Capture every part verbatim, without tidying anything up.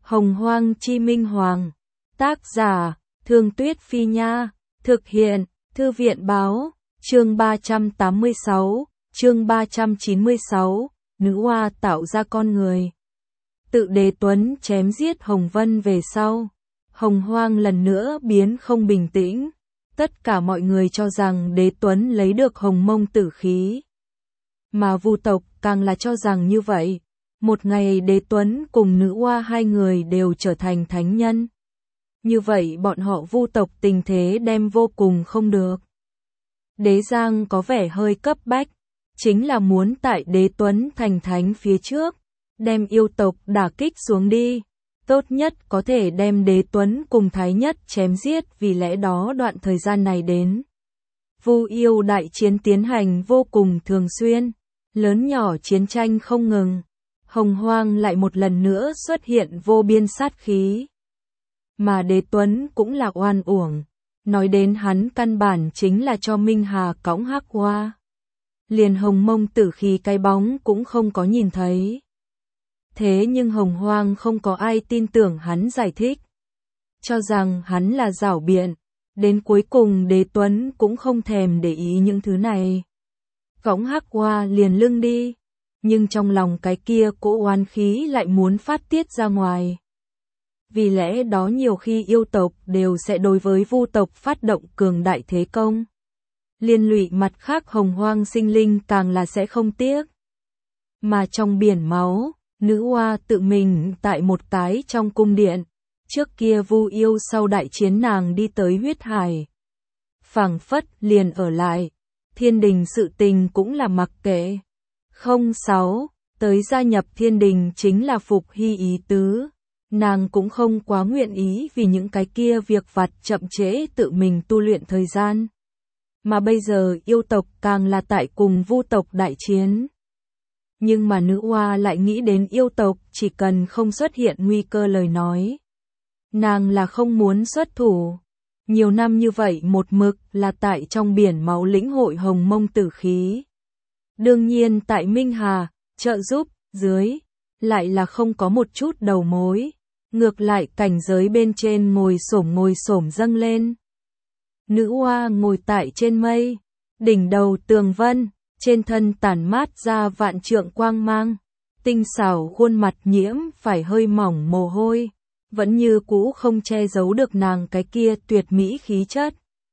Hồng Hoang Chi Minh Hoàng. Tác giả, Thương Tuyết Phi Nha. Thực hiện, Thư viện Báo. Chương ba trăm tám mươi sáu, chương ba trăm chín mươi sáu, nữ hoa tạo ra con người. Tự Đế Tuấn chém giết Hồng Vân về sau, Hồng Hoang lần nữa biến không bình tĩnh. Tất cả mọi người cho rằng Đế Tuấn lấy được Hồng Mông tử khí. Mà Vu tộc càng là cho rằng như vậy. Một ngày Đế Tuấn cùng nữ hoa hai người đều trở thành thánh nhân. Như vậy bọn họ Vu tộc tình thế đem vô cùng không được. Đế Giang có vẻ hơi cấp bách, chính là muốn tại Đế Tuấn thành thánh phía trước, đem yêu tộc đả kích xuống đi, tốt nhất có thể đem Đế Tuấn cùng Thái Nhất chém giết, vì lẽ đó đoạn thời gian này đến. Vu yêu đại chiến tiến hành vô cùng thường xuyên, lớn nhỏ chiến tranh không ngừng, Hồng Hoang lại một lần nữa xuất hiện vô biên sát khí. Mà Đế Tuấn cũng là oan uổng. Nói đến hắn căn bản chính là cho Minh Hà cõng hắc hoa. Liền Hồng Mông tử khí cái bóng cũng không có nhìn thấy. Thế nhưng Hồng Hoang không có ai tin tưởng hắn giải thích. Cho rằng hắn là giảo biện. Đến cuối cùng Đế Tuấn cũng không thèm để ý những thứ này. Cõng hắc hoa liền lưng đi. Nhưng trong lòng cái kia cỗ oán khí lại muốn phát tiết ra ngoài. Vì lẽ đó nhiều khi yêu tộc đều sẽ đối với Vu tộc phát động cường đại thế công. Liên lụy mặt khác Hồng Hoang sinh linh càng là sẽ không tiếc. Mà trong biển máu, nữ hoa tự mình tại một cái trong cung điện. Trước kia Vu yêu sau đại chiến nàng đi tới huyết hải. Phảng phất liền ở lại. Thiên đình sự tình cũng là mặc kệ. Không sáu, tới gia nhập thiên đình chính là Phục Hy ý tứ. Nàng cũng không quá nguyện ý vì những cái kia việc vặt chậm trễ tự mình tu luyện thời gian. Mà bây giờ yêu tộc càng là tại cùng Vu tộc đại chiến. Nhưng mà nữ hoa lại nghĩ đến yêu tộc chỉ cần không xuất hiện nguy cơ lời nói. Nàng là không muốn xuất thủ. Nhiều năm như vậy một mực là tại trong biển máu lĩnh hội Hồng Mông tử khí. Đương nhiên tại Minh Hà, trợ giúp, dưới, lại là không có một chút đầu mối. Ngược lại cảnh giới bên trên ngồi xổm ngồi xổm dâng lên. Nữ hoa ngồi tại trên mây, đỉnh đầu tường vân, trên thân tản mát ra vạn trượng quang mang. Tinh xảo khuôn mặt nhiễm phải hơi mỏng mồ hôi, vẫn như cũ không che giấu được nàng cái kia tuyệt mỹ khí chất.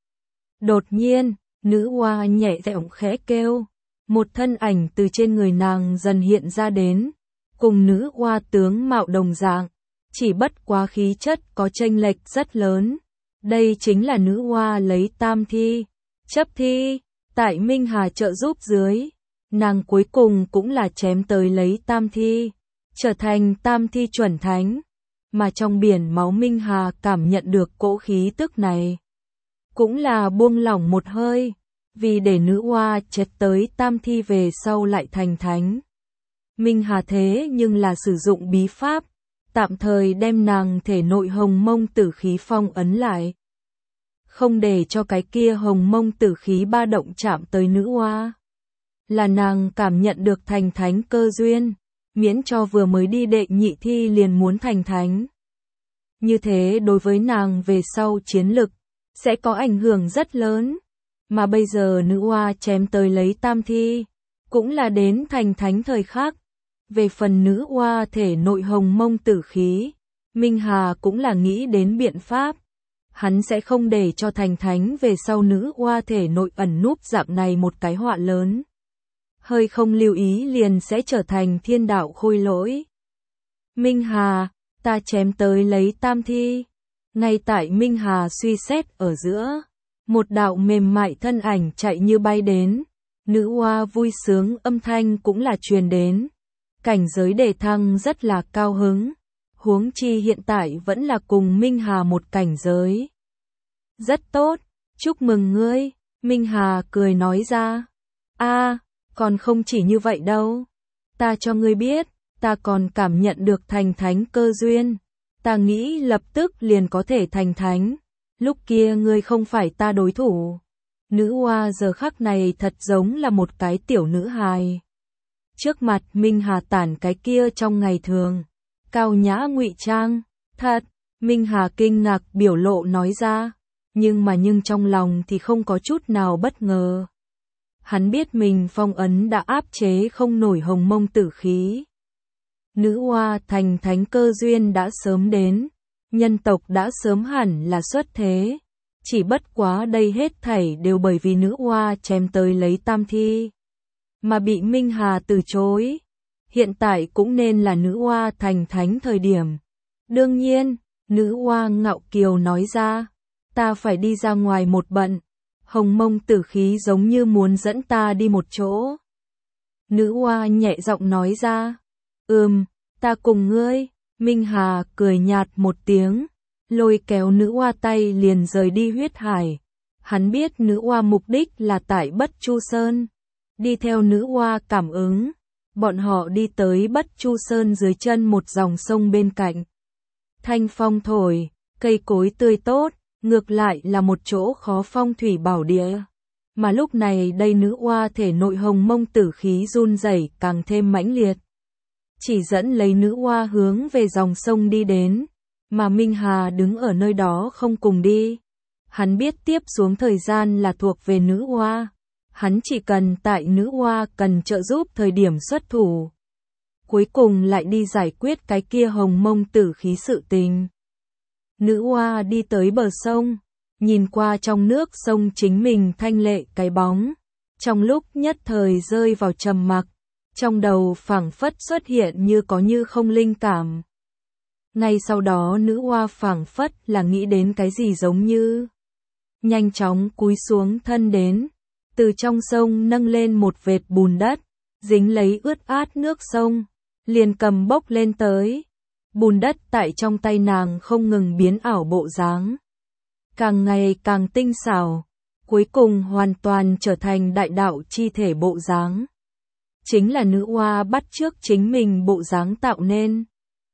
Đột nhiên, nữ hoa nhẹ giọng khẽ kêu, một thân ảnh từ trên người nàng dần hiện ra đến, cùng nữ hoa tướng mạo đồng dạng. Chỉ bất quá khí chất có chênh lệch rất lớn. Đây chính là nữ hoa lấy tam thi, chấp thi, tại Minh Hà trợ giúp dưới. Nàng cuối cùng cũng là chém tới lấy tam thi, trở thành tam thi chuẩn thánh. Mà trong biển máu Minh Hà cảm nhận được cỗ khí tức này. Cũng là buông lỏng một hơi, vì để nữ hoa chết tới tam thi về sau lại thành thánh. Minh Hà thế nhưng là sử dụng bí pháp. Tạm thời đem nàng thể nội Hồng Mông tử khí phong ấn lại. Không để cho cái kia Hồng Mông tử khí ba động chạm tới nữ hoa. Là nàng cảm nhận được thành thánh cơ duyên, miễn cho vừa mới đi đệ nhị thi liền muốn thành thánh. Như thế đối với nàng về sau chiến lực, sẽ có ảnh hưởng rất lớn. Mà bây giờ nữ hoa chém tới lấy tam thi, cũng là đến thành thánh thời khắc. Về phần nữ hoa thể nội Hồng Mông tử khí, Minh Hà cũng là nghĩ đến biện pháp. Hắn sẽ không để cho thành thánh về sau nữ hoa thể nội ẩn núp dạng này một cái họa lớn. Hơi không lưu ý liền sẽ trở thành thiên đạo khôi lỗi. Minh Hà, ta chém tới lấy tam thi. Ngay tại Minh Hà suy xét ở giữa, một đạo mềm mại thân ảnh chạy như bay đến. Nữ hoa vui sướng âm thanh cũng là truyền đến. Cảnh giới đề thăng rất là cao hứng, huống chi hiện tại vẫn là cùng Minh Hà một cảnh giới. Rất tốt, chúc mừng ngươi, Minh Hà cười nói ra. A, còn không chỉ như vậy đâu. Ta cho ngươi biết, ta còn cảm nhận được thành thánh cơ duyên. Ta nghĩ lập tức liền có thể thành thánh. Lúc kia ngươi không phải ta đối thủ. Nữ hoa giờ khắc này thật giống là một cái tiểu nữ hài. Trước mặt Minh Hà tản cái kia trong ngày thường, cao nhã ngụy trang, thật, Minh Hà kinh ngạc biểu lộ nói ra, nhưng mà nhưng trong lòng thì không có chút nào bất ngờ. Hắn biết mình phong ấn đã áp chế không nổi hồng mông tử khí. Nữ oa thành thánh cơ duyên đã sớm đến, nhân tộc đã sớm hẳn là xuất thế. Chỉ bất quá đây hết thảy đều bởi vì nữ oa chém tới lấy tam thi, mà bị Minh Hà từ chối. Hiện tại cũng nên là nữ oa thành thánh thời điểm. Đương nhiên, nữ oa ngạo kiều nói ra, ta phải đi ra ngoài một bận, hồng mông tử khí giống như muốn dẫn ta đi một chỗ. Nữ oa nhẹ giọng nói ra, ừm, ta cùng ngươi. Minh Hà cười nhạt một tiếng, lôi kéo nữ oa tay liền rời đi huyết hải. Hắn biết nữ oa mục đích là tại Bất Chu Sơn. Đi theo nữ oa cảm ứng, bọn họ đi tới Bất Chu Sơn dưới chân một dòng sông bên cạnh. Thanh phong thổi, cây cối tươi tốt, ngược lại là một chỗ khó phong thủy bảo địa. Mà lúc này đây nữ oa thể nội hồng mông tử khí run rẩy càng thêm mãnh liệt. Chỉ dẫn lấy nữ oa hướng về dòng sông đi đến, mà Minh Hà đứng ở nơi đó không cùng đi. Hắn biết tiếp xuống thời gian là thuộc về nữ oa. Hắn chỉ cần tại nữ oa cần trợ giúp thời điểm xuất thủ. Cuối cùng lại đi giải quyết cái kia hồng mông tử khí sự tình. Nữ oa đi tới bờ sông, nhìn qua trong nước sông chính mình thanh lệ cái bóng. Trong lúc nhất thời rơi vào trầm mặc, trong đầu phảng phất xuất hiện như có như không linh cảm. Ngay sau đó nữ oa phảng phất là nghĩ đến cái gì giống như. Nhanh chóng cúi xuống thân đến, từ trong sông nâng lên một vệt bùn đất, dính lấy ướt át nước sông, liền cầm bốc lên tới. Bùn đất tại trong tay nàng không ngừng biến ảo bộ dáng, càng ngày càng tinh xảo, cuối cùng hoàn toàn trở thành đại đạo chi thể bộ dáng. Chính là nữ oa bắt chước chính mình bộ dáng tạo nên.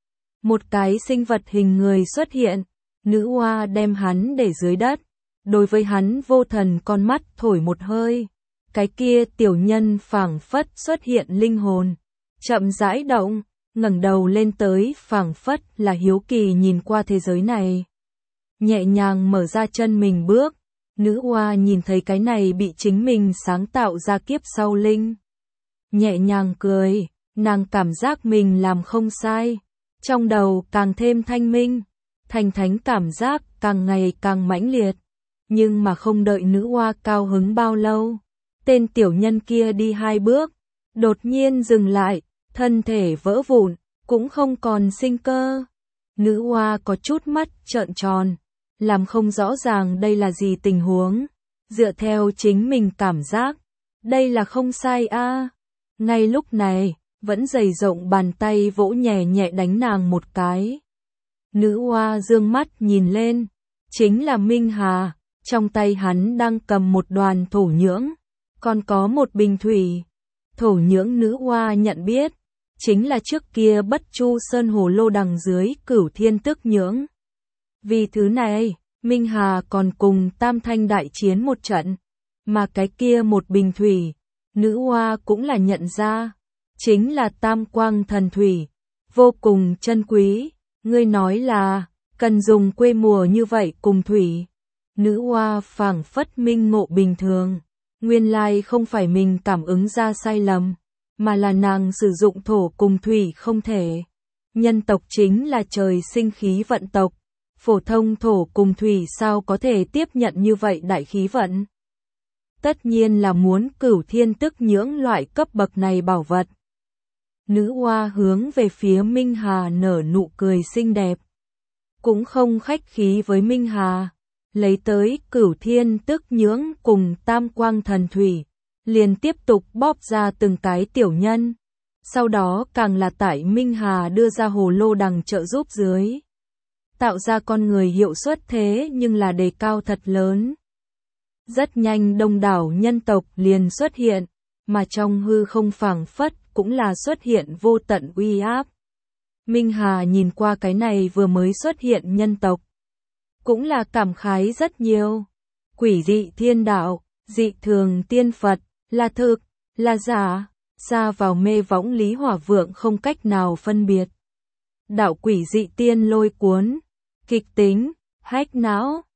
Một cái sinh vật hình người xuất hiện, nữ oa đem hắn để dưới đất, đối với hắn vô thần con mắt thổi một hơi. Cái kia tiểu nhân phảng phất xuất hiện linh hồn, chậm rãi động, ngẩng đầu lên tới phảng phất là hiếu kỳ nhìn qua thế giới này. Nhẹ nhàng mở ra chân mình bước, nữ oa nhìn thấy cái này bị chính mình sáng tạo ra kiếp sau linh. Nhẹ nhàng cười, nàng cảm giác mình làm không sai, trong đầu càng thêm thanh minh, thành thánh cảm giác càng ngày càng mãnh liệt. Nhưng mà không đợi nữ oa cao hứng bao lâu, tên tiểu nhân kia đi hai bước, đột nhiên dừng lại, thân thể vỡ vụn, cũng không còn sinh cơ. Nữ oa có chút mắt trợn tròn, làm không rõ ràng đây là gì tình huống. Dựa theo chính mình cảm giác, đây là không sai a. Ngay lúc này, vẫn dày rộng bàn tay vỗ nhẹ nhẹ đánh nàng một cái. Nữ oa dương mắt nhìn lên, chính là Minh Hà, trong tay hắn đang cầm một đoàn thổ nhưỡng, còn có một bình thủy. Thổ nhưỡng nữ oa nhận biết, chính là trước kia Bất Chu Sơn hồ lô đằng dưới Cửu Thiên Tức Nhưỡng. Vì thứ này, Minh Hà còn cùng Tam Thanh đại chiến một trận, mà cái kia một bình thủy, nữ oa cũng là nhận ra, chính là Tam Quang Thần Thủy, vô cùng chân quý. Ngươi nói là, cần dùng quê mùa như vậy cùng thủy. Nữ oa phảng phất minh ngộ bình thường, nguyên lai không phải mình cảm ứng ra sai lầm, mà là nàng sử dụng thổ cùng thủy không thể. Nhân tộc chính là trời sinh khí vận tộc, phổ thông thổ cùng thủy sao có thể tiếp nhận như vậy đại khí vận. Tất nhiên là muốn Cửu Thiên Tức Nhưỡng loại cấp bậc này bảo vật. Nữ oa hướng về phía Minh Hà nở nụ cười xinh đẹp, cũng không khách khí với Minh Hà, lấy tới Cửu Thiên Tức Nhưỡng cùng Tam Quang Thần Thủy, liền tiếp tục bóp ra từng cái tiểu nhân. Sau đó càng là tại Minh Hà đưa ra hồ lô đằng trợ giúp dưới, tạo ra con người hiệu suất thế nhưng là đề cao thật lớn. Rất nhanh đông đảo nhân tộc liền xuất hiện, mà trong hư không phảng phất cũng là xuất hiện vô tận uy áp. Minh Hà nhìn qua cái này vừa mới xuất hiện nhân tộc, cũng là cảm khái rất nhiều. Quỷ dị thiên đạo, dị thường tiên Phật, là thực, là giả, xa vào mê võng Lý Hỏa Vượng không cách nào phân biệt. đạo quỷ dị tiên lôi cuốn, kịch tính, hack não,